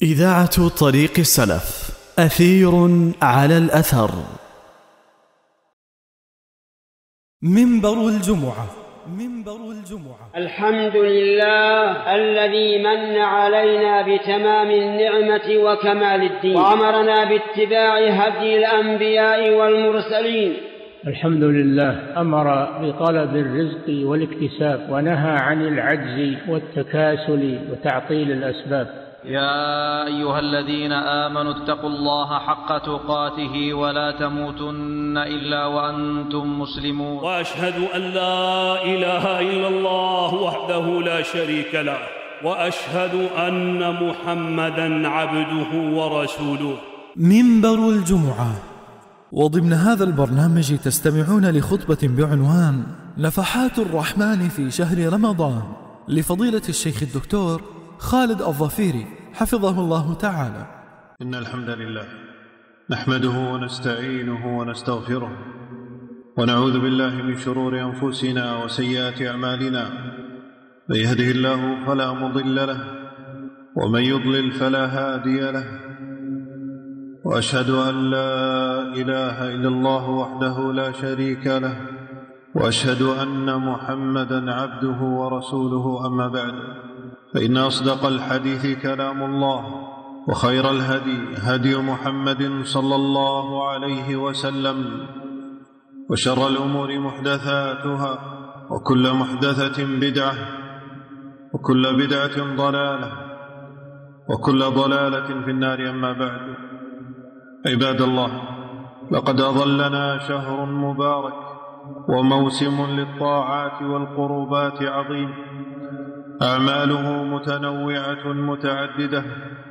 إذاعة طريق السلف، أثير على الأثر. منبر الجمعة. الحمد لله الذي من علينا بتمام النعمة وكمال الدين، وأمرنا باتباع هدي الأنبياء والمرسلين. الحمد لله أمر بطلب الرزق والاكتساب، ونهى عن العجز والتكاسل وتعطيل الأسباب. يا أيها الذين آمنوا اتقوا الله حق تقاته ولا تموتن إلا وأنتم مسلمون. وأشهد أن لا إله إلا الله وحده لا شريك له، وأشهد أن محمدًا عبده ورسوله. منبر الجمعة. وضمن هذا البرنامج تستمعون لخطبة بعنوان نفحات الرحمن في شهر رمضان لفضيلة الشيخ الدكتور خالد الظفيري حفظه الله تعالى. إن الحمد لله نحمده ونستعينه ونستغفره، ونعوذ بالله من شرور أنفسنا وسيئات أعمالنا. من يهده الله فلا مضل له، ومن يضلل فلا هادي له. وأشهد أن لا إله إلا الله وحده لا شريك له، وأشهد أن محمدًا عبده ورسوله. أما بعد، فإن أصدق الحديث كلام الله، وخير الهدي هدي محمد صلى الله عليه وسلم، وشر الأمور محدثاتها، وكل محدثة بدعة، وكل بدعة ضلالة، وكل ضلالة في النار. أما بعد، عباد الله، لقد أظلنا شهر مبارك وموسم للطاعات والقربات عظيم، أعماله متنوعة متعددة،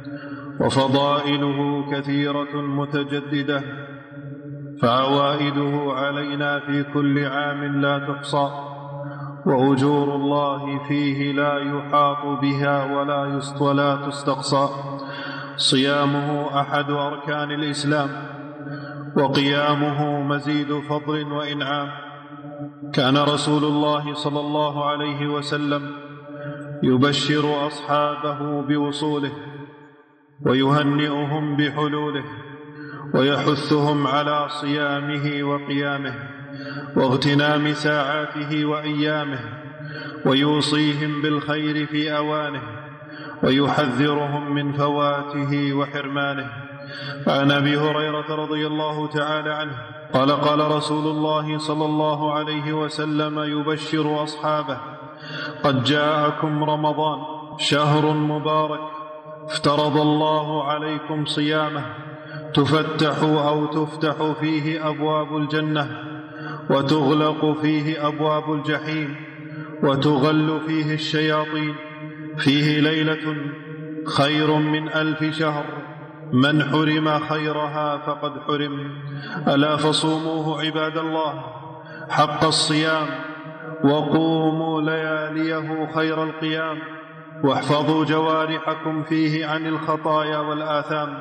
وفضائله كثيرة متجددة، فعوائده علينا في كل عام لا تحصى، وأجور الله فيه لا يحاط بها ولا تستقصى. صيامه أحد أركان الإسلام، وقيامه مزيد فضل وإنعام. كان رسول الله صلى الله عليه وسلم يبشر أصحابه بوصوله، ويهنئهم بحلوله، ويحثهم على صيامه وقيامه، واغتنام ساعاته وأيامه، ويوصيهم بالخير في أوانه، ويحذرهم من فواته وحرمانه. عن أبي هريرة رضي الله تعالى عنه قال: قال رسول الله صلى الله عليه وسلم يبشر أصحابه: قد جاءكم رمضان، شهر مبارك، افترض الله عليكم صيامه، تفتح أو تفتح فيه أبواب الجنة، وتغلق فيه أبواب الجحيم، وتغل فيه الشياطين، فيه ليلة خير من 1000 شهر، من حرم خيرها فقد حرم. ألا فصوموه عباد الله حق الصيام، وقوموا لياليه خير القيام، واحفظوا جوارحكم فيه عن الخطايا والآثام،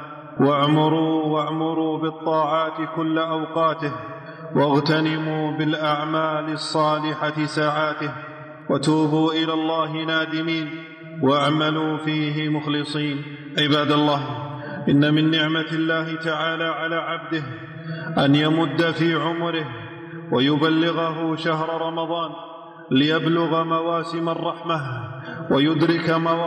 واعمروا بالطاعات كل أوقاته، واغتنموا بالأعمال الصالحة ساعاته، وتوبوا إلى الله نادمين، واعملوا فيه مخلصين. عباد الله، إن من نعمة الله تعالى على عبده أن يمد في عمره ويبلغه شهر رمضان، ليبلغ مواسم الرحمة، ويدرك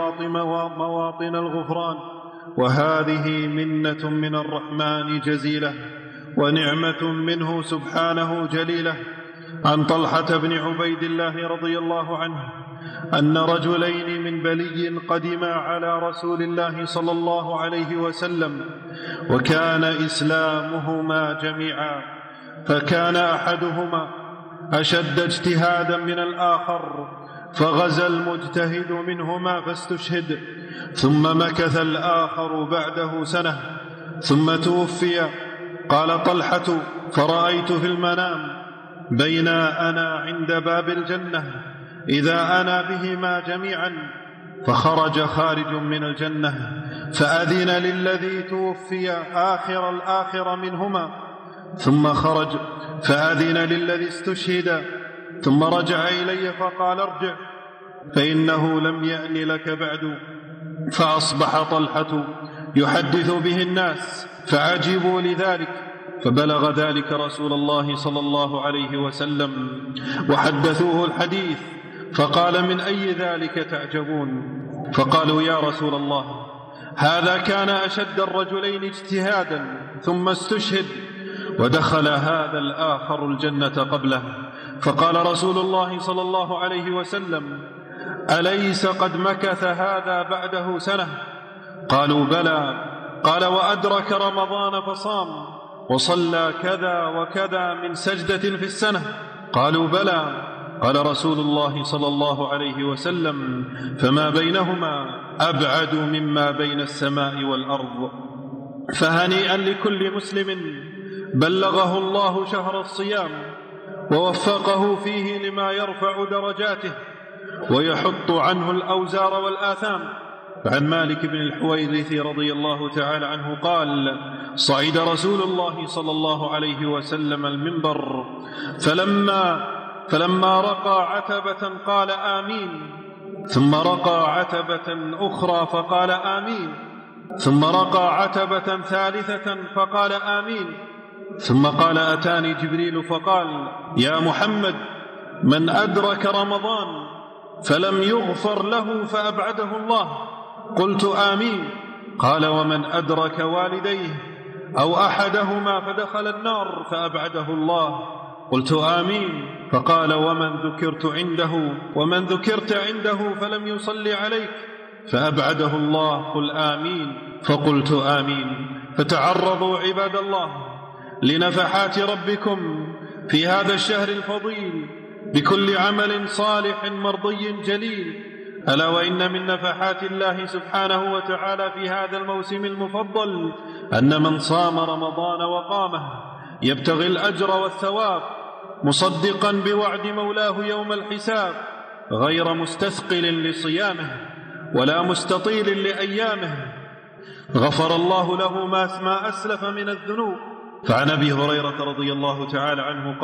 مواطن الغفران. وهذه منة من الرحمن جزيلة، ونعمة منه سبحانه جليلة. عن طلحة بن عبيد الله رضي الله عنه أن رجلين من بلي قدما على رسول الله صلى الله عليه وسلم، وكان إسلامهما جميعا، فكان أحدهما أشد اجتهادا من الآخر، فغزا المجتهد منهما فاستشهد، ثم مكث الآخر بعده سنة ثم توفي. قال طلحة: فرأيت في المنام بين أنا عند باب الجنة إذا أنا بهما جميعا، فخرج خارج من الجنة فأذن للذي توفي آخر الآخر منهما، ثم خرج فأذن للذي استشهد، ثم رجع إلي فقال: ارجع، فإنه لم يأن لك بعد. فأصبح طلحة يحدث به الناس فعجبوا لذلك، فبلغ ذلك رسول الله صلى الله عليه وسلم وحدثوه الحديث، فقال: من أي ذلك تعجبون؟ فقالوا: يا رسول الله، هذا كان أشد الرجلين اجتهادا ثم استشهد، ودخل هذا الآخر الجنة قبله. فقال رسول الله صلى الله عليه وسلم: أليس قد مكث هذا بعده سنة؟ قالوا: بلى. قال: وأدرك رمضان فصام وصلى كذا وكذا من سجدة في السنة؟ قالوا: بلى. قال رسول الله صلى الله عليه وسلم: فما بينهما أبعد مما بين السماء والأرض. فهنيئا لكل مسلم بلغه الله شهر الصيام ووفقه فيه لما يرفع درجاته ويحط عنه الأوزار والآثام. فعن مالك بن الحويرث رضي الله تعالى عنه قال: صعد رسول الله صلى الله عليه وسلم المنبر، فلما رقى عتبة قال: آمين، ثم رقى عتبة أخرى فقال: آمين، ثم رقى عتبة ثالثة فقال: آمين، ثم قال: أتاني جبريل فقال: يا محمد، من أدرك رمضان فلم يغفر له فأبعده الله. قلت: آمين. قال: ومن أدرك والديه أو أحدهما فدخل النار فأبعده الله. قلت: آمين. فقال: ومن ذكرت عنده فلم يصلي عليك فأبعده الله. قل آمين. فقلت: آمين. فتعرضوا عباد الله لنفحات ربكم في هذا الشهر الفضيل بكل عمل صالح مرضي جليل. ألا وإن من نفحات الله سبحانه وتعالى في هذا الموسم المفضل أن من صام رمضان وقامه يبتغي الأجر والثواب مصدقا بوعد مولاه يوم الحساب، غير مستثقل لصيامه ولا مستطيل لأيامه، غفر الله له ما أسلف من الذنوب. فعن أبي هريرة رضي الله تعالى عنه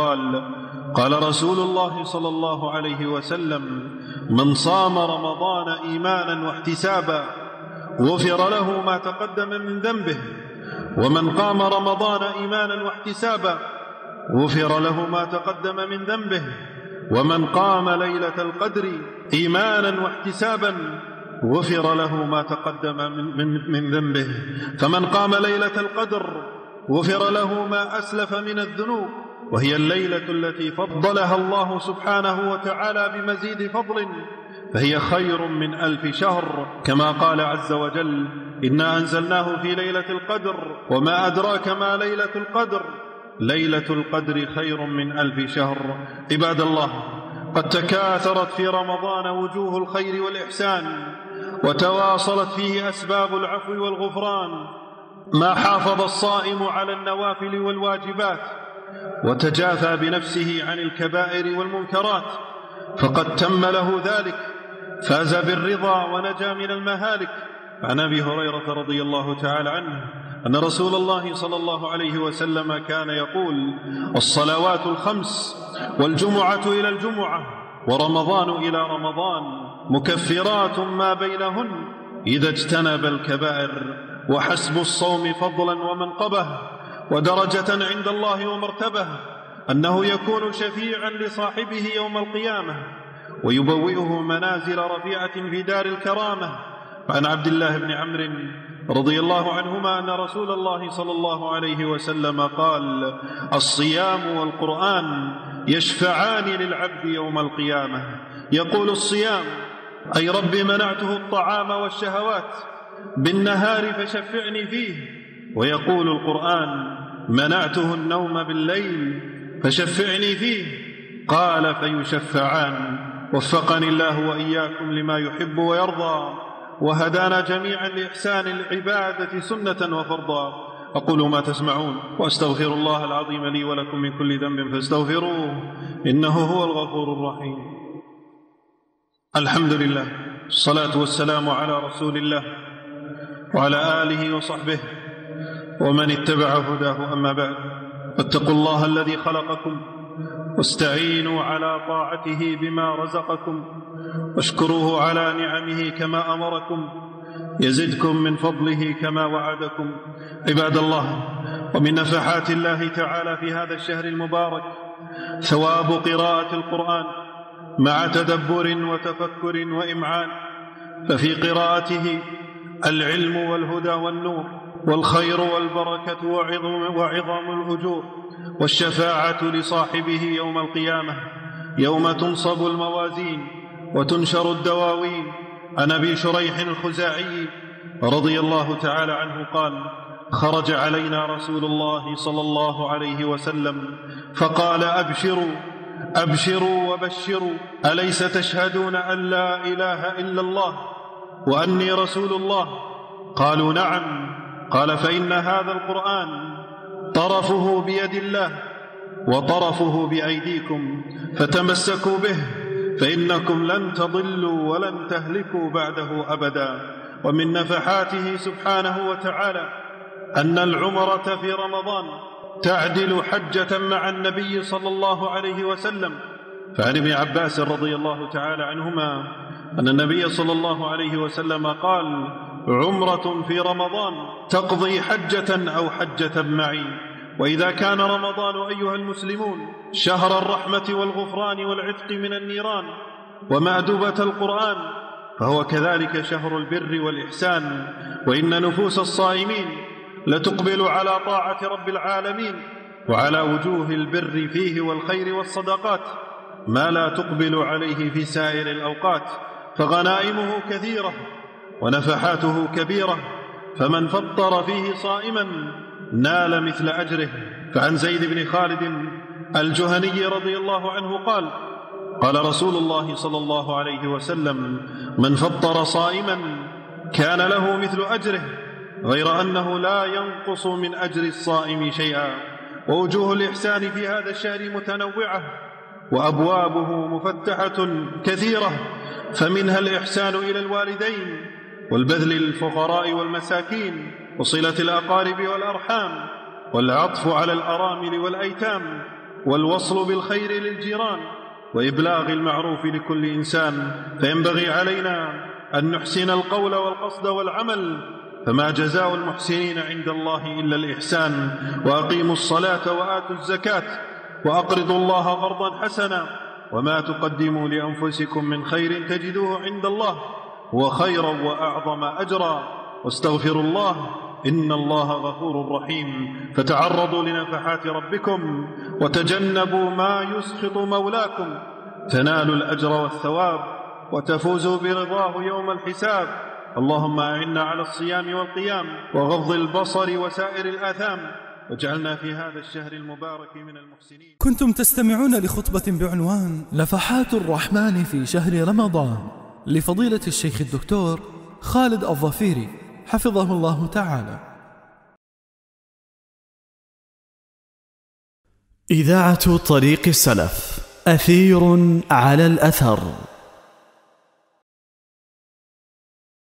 قال رسول الله صلى الله عليه وسلم: من صام رمضان إيمانا واحتسابا غفر له ما تقدم من ذنبه، ومن قام رمضان إيمانا واحتسابا غفر له ما تقدم من ذنبه، ومن قام ليلة القدر إيمانا واحتسابا غفر له ما تقدم من ذنبه، فمن قام ليلة القدر غفر له ما أسلف من الذنوب، وهي الليلة التي فضلها الله سبحانه وتعالى بمزيد فضل، فهي خير من 1000 شهر، كما قال عز وجل: إنا أنزلناه في ليلة القدر وما أدراك ما ليلة القدر، ليلة القدر خير من 1000 شهر. عباد الله، قد تكاثرت في رمضان وجوه الخير والإحسان، وتواصلت فيه أسباب العفو والغفران، ما حافظ الصائم على النوافل والواجبات وتجافى بنفسه عن الكبائر والمنكرات فقد تم له ذلك، فاز بالرضا ونجا من المهالك. عن أبي هريرة رضي الله تعالى عنه أن رسول الله صلى الله عليه وسلم كان يقول: الصلوات الخمس والجمعة إلى الجمعة ورمضان إلى رمضان مكفرات ما بينهن إذا اجتنب الكبائر، وحسب الصوم فضلا ومنقبة ودرجة عند الله ومرتبة أنه يكون شفيعا لصاحبه يوم القيامة ويبوئه منازل رفيعة في دار الكرامة. عن عبد الله بن عمرو رضي الله عنهما أن رسول الله صلى الله عليه وسلم قال: الصيام والقرآن يشفعان للعبد يوم القيامة. يقول الصيام: أي رب منعته الطعام والشهوات بالنهار فشفعني فيه. ويقول القرآن: منعته النوم بالليل فشفعني فيه. قال: فيشفعان. وفقني الله وإياكم لما يحب ويرضى، وهدانا جميعا لإحسان العبادة سنة وفرضا. أقول ما تسمعون وأستغفر الله العظيم لي ولكم من كل ذنب فاستغفروه إنه هو الغفور الرحيم. الحمد لله، الصلاة والسلام على رسول الله وعلى آله وصحبه ومن اتبع هداه، أما بعد، فاتقوا الله الذي خلقكم واستعينوا على طاعته بما رزقكم، واشكروه على نعمه كما أمركم، يزدكم من فضله كما وعدكم. عباد الله، ومن نفحات الله تعالى في هذا الشهر المبارك ثواب قراءة القرآن مع تدبر وتفكر وإمعان، ففي قراءته العلم والهدى والنور والخير والبركة وعظم الأجور والشفاعة لصاحبه يوم القيامة، يوم تنصب الموازين وتنشر الدواوين. عن أبي شريح الخزاعي رضي الله تعالى عنه قال: خرج علينا رسول الله صلى الله عليه وسلم فقال: أبشروا وبشروا، أليس تشهدون أن لا إله إلا الله وأني رسول الله؟ قالوا: نعم. قال: فإن هذا القرآن طرفه بيد الله وطرفه بأيديكم، فتمسكوا به فإنكم لن تضلوا ولن تهلكوا بعده أبدا. ومن نفحاته سبحانه وتعالى أن العمرة في رمضان تعدل حجة مع النبي صلى الله عليه وسلم. فعن ابن عباس رضي الله تعالى عنهما أن النبي صلى الله عليه وسلم قال: عمرة في رمضان تقضي حجة أو حجة معي. وإذا كان رمضان أيها المسلمون شهر الرحمة والغفران والعتق من النيران ومأدبة القرآن، فهو كذلك شهر البر والإحسان. وإن نفوس الصائمين لتقبل على طاعة رب العالمين وعلى وجوه البر فيه والخير والصدقات ما لا تقبل عليه في سائر الأوقات، فغنائمه كثيرة ونفحاته كبيرة، فمن فطر فيه صائما نال مثل أجره. فعن زيد بن خالد الجهني رضي الله عنه قال: قال رسول الله صلى الله عليه وسلم: من فطر صائما كان له مثل أجره، غير أنه لا ينقص من أجر الصائم شيئا. ووجوه الإحسان في هذا الشهر متنوعة وأبوابه مفتحة كثيرة، فمنها الإحسان إلى الوالدين والبذل للفقراء والمساكين وصلة الأقارب والأرحام والعطف على الأرامل والأيتام والوصل بالخير للجيران وإبلاغ المعروف لكل إنسان. فينبغي علينا أن نحسن القول والقصد والعمل، فما جزاء المحسنين عند الله إلا الإحسان. وأقيموا الصلاة وآتوا الزكاة وأقرضوا الله قرضا حسنا، وما تقدموا لأنفسكم من خير تجدوه عند الله هو خيرا وأعظم أجرا، واستغفروا الله إن الله غفور رحيم. فتعرضوا لنفحات ربكم وتجنبوا ما يسخط مولاكم، تنالوا الأجر والثواب وتفوزوا برضاه يوم الحساب. اللهم أعنا على الصيام والقيام وغض البصر وسائر الآثام، واجعلنا في هذا الشهر المبارك من المحسنين. كنتم تستمعون لخطبة بعنوان نفحات الرحمن في شهر رمضان لفضيلة الشيخ الدكتور خالد الظفيري حفظه الله تعالى. إذاعة طريق السلف، أثير على الأثر.